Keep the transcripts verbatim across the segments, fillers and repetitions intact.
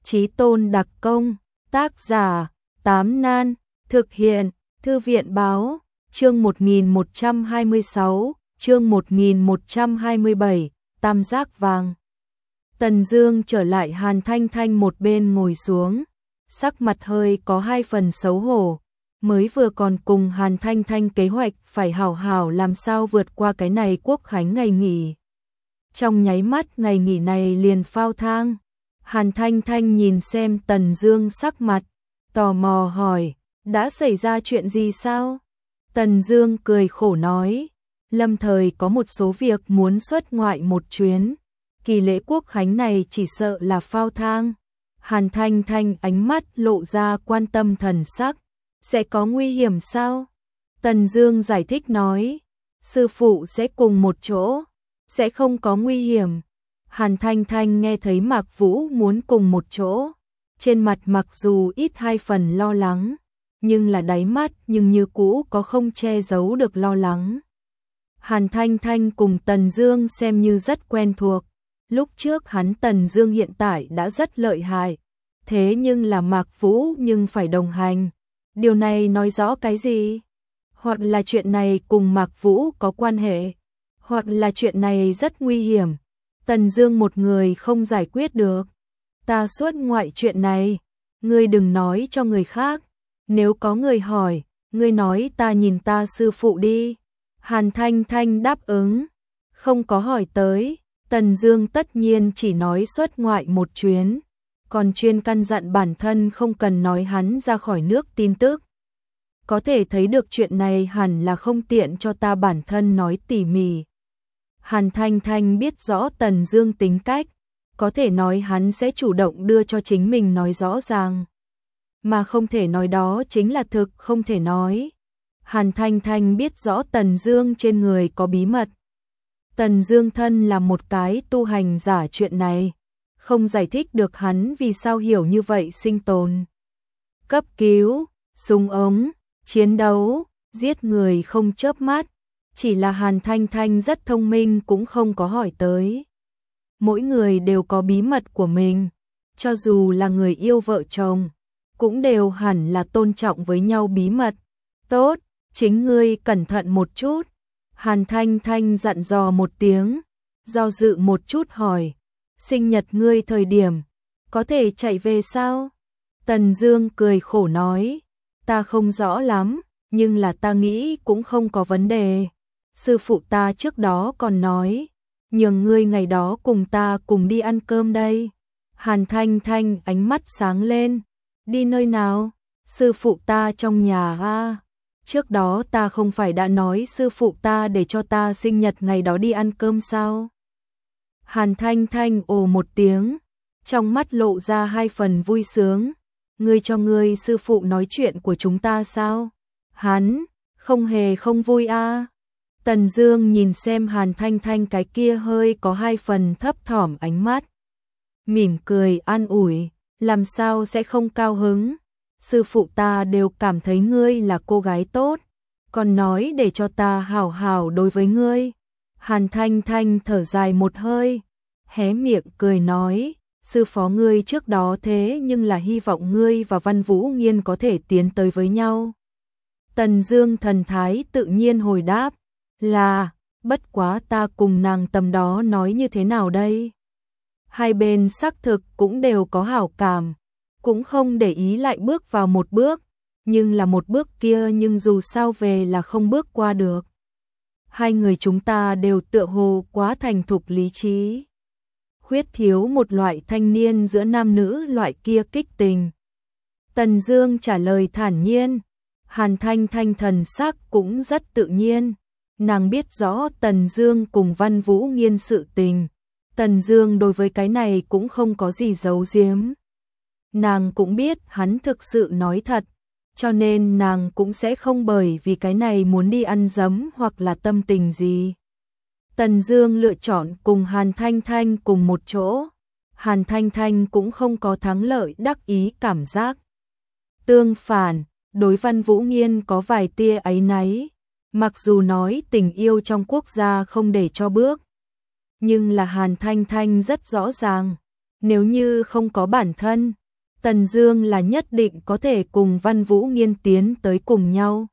Chí tôn đặc công, tác giả, Tám Nan, thực hiện, Thư viện báo, chương một nghìn một trăm hai mươi sáu, chương một nghìn một trăm hai mươi bảy, tam giác vàng. Tần Dương trở lại Hàn Thanh Thanh một bên ngồi xuống, sắc mặt hơi có hai phần xấu hổ, mới vừa còn cùng Hàn Thanh Thanh kế hoạch phải hảo hảo làm sao vượt qua cái này quốc khánh ngày nghỉ. Trong nháy mắt ngày nghỉ này liền phao thang. Hàn Thanh Thanh nhìn xem Tần Dương sắc mặt, tò mò hỏi, đã xảy ra chuyện gì sao? Tần Dương cười khổ nói, lâm thời có một số việc muốn xuất ngoại một chuyến, kỳ lễ quốc khánh này chỉ sợ là phao thang. Hàn Thanh Thanh ánh mắt lộ ra quan tâm thần sắc, sẽ có nguy hiểm sao? Tần Dương giải thích nói, sư phụ sẽ cùng một chỗ, sẽ không có nguy hiểm. Hàn Thanh Thanh nghe thấy Mạc Vũ muốn cùng một chỗ, trên mặt mặc dù ít hai phần lo lắng, nhưng là đáy mắt nhưng như cũ có không che giấu được lo lắng. Hàn Thanh Thanh cùng Tần Dương xem như rất quen thuộc, lúc trước hắn Tần Dương hiện tại đã rất lợi hại, thế nhưng là Mạc Vũ nhưng phải đồng hành. Điều này nói rõ cái gì? Hoặc là chuyện này cùng Mạc Vũ có quan hệ, hoặc là chuyện này rất nguy hiểm. Tần Dương một người không giải quyết được. Ta xuất ngoại chuyện này, ngươi đừng nói cho người khác. Nếu có người hỏi, ngươi nói ta nhìn ta sư phụ đi. Hàn Thanh Thanh đáp ứng, không có hỏi tới. Tần Dương tất nhiên chỉ nói xuất ngoại một chuyến, còn chuyên căn dặn bản thân không cần nói hắn ra khỏi nước tin tức. Có thể thấy được chuyện này hẳn là không tiện cho ta bản thân nói tỉ mỉ. Hàn Thanh Thanh biết rõ Tần Dương tính cách, có thể nói hắn sẽ chủ động đưa cho chính mình nói rõ ràng, mà không thể nói đó chính là thực không thể nói. Hàn Thanh Thanh biết rõ Tần Dương trên người có bí mật. Tần Dương thân là một cái tu hành giả, chuyện này không giải thích được hắn vì sao hiểu như vậy sinh tồn, cấp cứu, súng ống, chiến đấu, giết người không chớp mắt. Chỉ là Hàn Thanh Thanh rất thông minh cũng không có hỏi tới. Mỗi người đều có bí mật của mình, cho dù là người yêu vợ chồng, cũng đều hẳn là tôn trọng với nhau bí mật. Tốt, chính ngươi cẩn thận một chút. Hàn Thanh Thanh dặn dò một tiếng, do dự một chút hỏi, sinh nhật ngươi thời điểm, có thể chạy về sao? Tần Dương cười khổ nói, ta không rõ lắm, nhưng là ta nghĩ cũng không có vấn đề. Sư phụ ta trước đó còn nói, nhường ngươi ngày đó cùng ta cùng đi ăn cơm đây. Hàn Thanh Thanh ánh mắt sáng lên, đi nơi nào? Sư phụ ta trong nhà a. Trước đó ta không phải đã nói sư phụ ta để cho ta sinh nhật ngày đó đi ăn cơm sao? Hàn Thanh Thanh ồ một tiếng, trong mắt lộ ra hai phần vui sướng. Ngươi cho ngươi sư phụ nói chuyện của chúng ta sao? Hắn không hề không vui a. Tần Dương nhìn xem Hàn Thanh Thanh cái kia hơi có hai phần thấp thỏm ánh mắt, mỉm cười an ủi, làm sao sẽ không cao hứng? Sư phụ ta đều cảm thấy ngươi là cô gái tốt, còn nói để cho ta hảo hảo đối với ngươi. Hàn Thanh Thanh thở dài một hơi, hé miệng cười nói, sư phó ngươi trước đó thế nhưng là hy vọng ngươi và Văn Vũ Nghiên có thể tiến tới với nhau. Tần Dương thần thái tự nhiên hồi đáp, là, bất quá ta cùng nàng tầm đó nói như thế nào đây? Hai bên xác thực cũng đều có hảo cảm, cũng không để ý lại bước vào một bước, nhưng là một bước kia nhưng dù sao về là không bước qua được. Hai người chúng ta đều tựa hồ quá thành thục lý trí, khuyết thiếu một loại thanh niên giữa nam nữ loại kia kích tình. Tần Dương trả lời thản nhiên, Hàn Thanh Thanh thần sắc cũng rất tự nhiên. Nàng biết rõ Tần Dương cùng Văn Vũ Nghiên sự tình, Tần Dương đối với cái này cũng không có gì giấu giếm. Nàng cũng biết hắn thực sự nói thật, cho nên nàng cũng sẽ không bởi vì cái này muốn đi ăn dấm hoặc là tâm tình gì. Tần Dương lựa chọn cùng Hàn Thanh Thanh cùng một chỗ, Hàn Thanh Thanh cũng không có thắng lợi đắc ý cảm giác. Tương phản, đối Văn Vũ Nghiên có vài tia áy náy. Mặc dù nói tình yêu trong quốc gia không để cho bước, nhưng là Hàn Thanh Thanh rất rõ ràng, Nếu như không có bản thân, Tần Dương là nhất định có thể cùng Văn Vũ Nghiên tiến tới cùng nhau.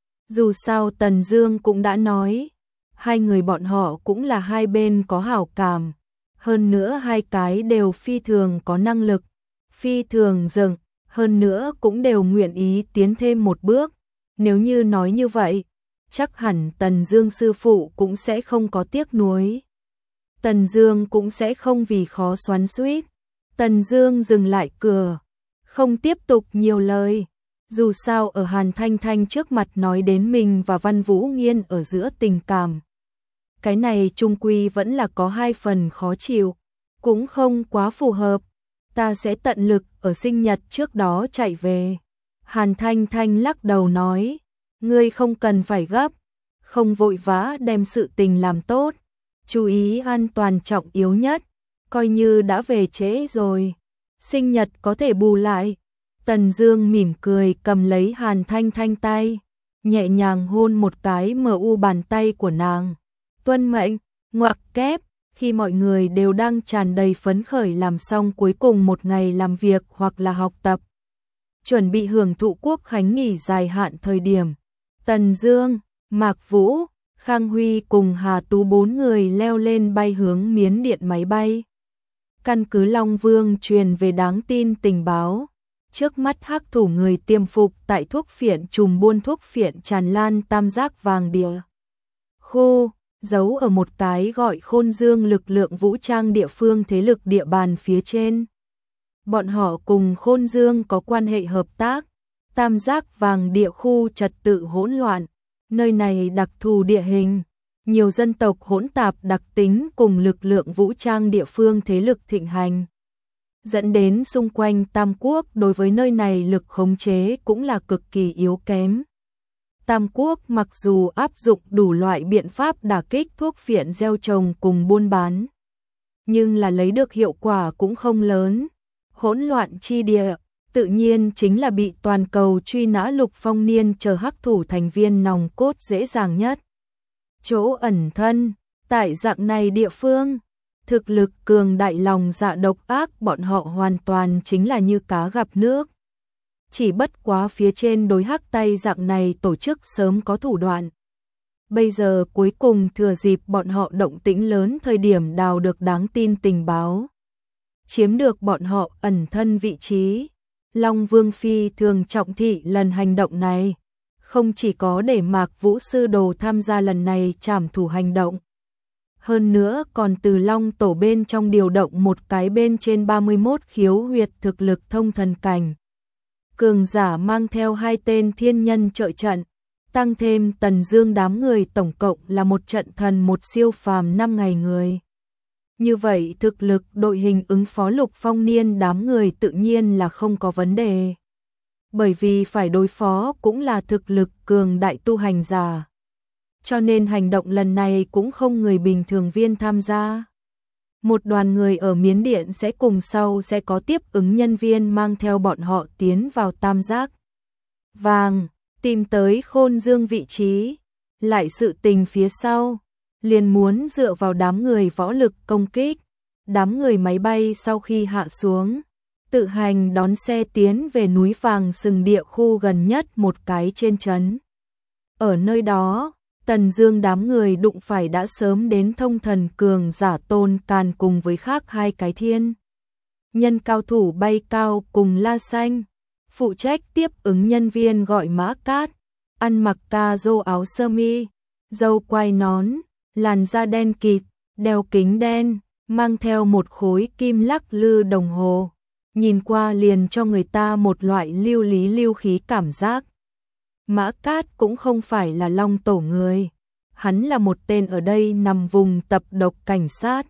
Dù sao Tần Dương cũng đã nói, hai người bọn họ cũng là hai bên có hảo cảm, hơn nữa hai cái đều phi thường có năng lực, phi thường dừng, hơn nữa cũng đều nguyện ý tiến thêm một bước. Nếu như nói như vậy, chắc hẳn Tần Dương sư phụ cũng sẽ không có tiếc nuối. Tần Dương cũng sẽ không vì khó xoắn xuýt. Tần Dương dừng lại cửa, không tiếp tục nhiều lời. Dù sao ở Hàn Thanh Thanh trước mặt nói đến mình và Văn Vũ Nghiên ở giữa tình cảm, cái này chung quy vẫn là có hai phần khó chịu, cũng không quá phù hợp. Ta sẽ tận lực ở sinh nhật trước đó chạy về. Hàn Thanh Thanh lắc đầu nói, ngươi không cần phải gấp, không vội vã đem sự tình làm tốt, chú ý an toàn trọng yếu nhất, coi như đã về trễ rồi, sinh nhật có thể bù lại. Tần Dương mỉm cười cầm lấy Hàn Thanh Thanh tay, nhẹ nhàng hôn một cái mờ u bàn tay của nàng. Tuân mệnh, ngoặc kép, khi mọi người đều đang tràn đầy phấn khởi làm xong cuối cùng một ngày làm việc hoặc là học tập, chuẩn bị hưởng thụ quốc khánh nghỉ dài hạn thời điểm, Tần Dương, Mạc Vũ, Khang Huy cùng Hà Tú bốn người leo lên bay hướng Miến Điện máy bay. Căn cứ Long Vương truyền về đáng tin tình báo, trước mắt hắc thủ người tiêm phục tại thuốc phiện trùm buôn thuốc phiện tràn lan tam giác vàng địa khu, giấu ở một cái gọi Khôn Dương lực lượng vũ trang địa phương thế lực địa bàn phía trên. Bọn họ cùng Khôn Dương có quan hệ hợp tác. Tam giác vàng địa khu trật tự hỗn loạn, nơi này đặc thù địa hình, nhiều dân tộc hỗn tạp đặc tính cùng lực lượng vũ trang địa phương thế lực thịnh hành, dẫn đến xung quanh Tam Quốc đối với nơi này lực khống chế cũng là cực kỳ yếu kém. Tam Quốc mặc dù áp dụng đủ loại biện pháp đả kích thuốc phiện gieo trồng cùng buôn bán, nhưng là lấy được hiệu quả cũng không lớn. Hỗn loạn chi địa, tự nhiên chính là bị toàn cầu truy nã Lục Phong Niên chờ hắc thủ thành viên nòng cốt dễ dàng nhất. Chỗ ẩn thân, tại dạng này địa phương, thực lực cường đại lòng dạ độc ác bọn họ hoàn toàn chính là như cá gặp nước. Chỉ bất quá phía trên đối hắc tay dạng này tổ chức sớm có thủ đoạn. Bây giờ cuối cùng thừa dịp bọn họ động tĩnh lớn thời điểm đào được đáng tin tình báo, chiếm được bọn họ ẩn thân vị trí. Long Vương phi thường trọng thị lần hành động này, không chỉ có để Mạc Vũ sư đồ tham gia lần này trảm thủ hành động, hơn nữa còn từ Long tổ bên trong điều động một cái bên trên ba mươi mốt khiếu huyệt thực lực thông thần cảnh cường giả mang theo hai tên thiên nhân trợ trận, tăng thêm Tần Dương đám người tổng cộng là một trận thần một siêu phàm năm ngày người. Như vậy thực lực đội hình ứng phó Lục Phong Niên đám người tự nhiên là không có vấn đề. Bởi vì phải đối phó cũng là thực lực cường đại tu hành giả. Cho nên hành động lần này cũng không người bình thường viên tham gia. Một đoàn người ở Miến Điện sẽ cùng sau sẽ có tiếp ứng nhân viên mang theo bọn họ tiến vào tam giác vàng, tìm tới Khôn Dương vị trí. Lại sự tình phía sau, liền muốn dựa vào đám người võ lực công kích. Đám người máy bay sau khi hạ xuống, tự hành đón xe tiến về núi vàng sừng địa khu gần nhất một cái trên trấn. Ở nơi đó, Tần Dương đám người đụng phải đã sớm đến thông thần cường giả Tôn Càn cùng với khác hai cái thiên nhân cao thủ bay cao cùng La Xanh. Phụ trách tiếp ứng nhân viên gọi Mã Cát, ăn mặc ca rô áo sơ mi, râu quai nón, làn da đen kịt, đeo kính đen, mang theo một khối kim lắc lư đồng hồ, nhìn qua liền cho người ta một loại lưu lý lưu khí cảm giác. Mã Cát cũng không phải là Long tổ người, hắn là một tên ở đây nằm vùng tập độc cảnh sát.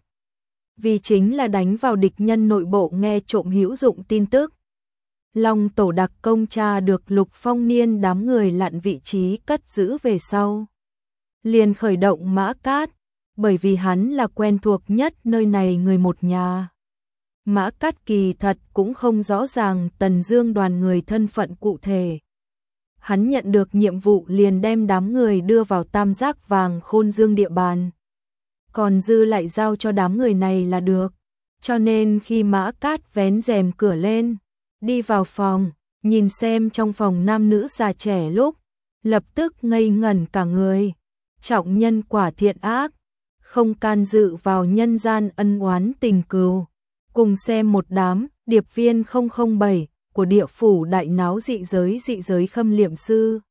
Vì chính là đánh vào địch nhân nội bộ nghe trộm hữu dụng tin tức. Long tổ đặc công tra được Lục Phong Niên đám người lặn vị trí cất giữ về sau, liền khởi động Mã Cát, bởi vì hắn là quen thuộc nhất nơi này người một nhà. Mã Cát kỳ thật cũng không rõ ràng Tần Dương đoàn người thân phận cụ thể. Hắn nhận được nhiệm vụ liền đem đám người đưa vào tam giác vàng Khôn Dương địa bàn. Còn dư lại giao cho đám người này là được. cho nên khi Mã Cát vén rèm cửa lên, đi vào phòng, nhìn xem trong phòng nam nữ già trẻ lúc, lập tức ngây ngẩn cả người. Trọng nhân quả thiện ác, không can dự vào nhân gian ân oán tình cừu. Cùng xem một đám điệp viên không không bảy của địa phủ đại náo dị giới dị giới khâm liệm sư.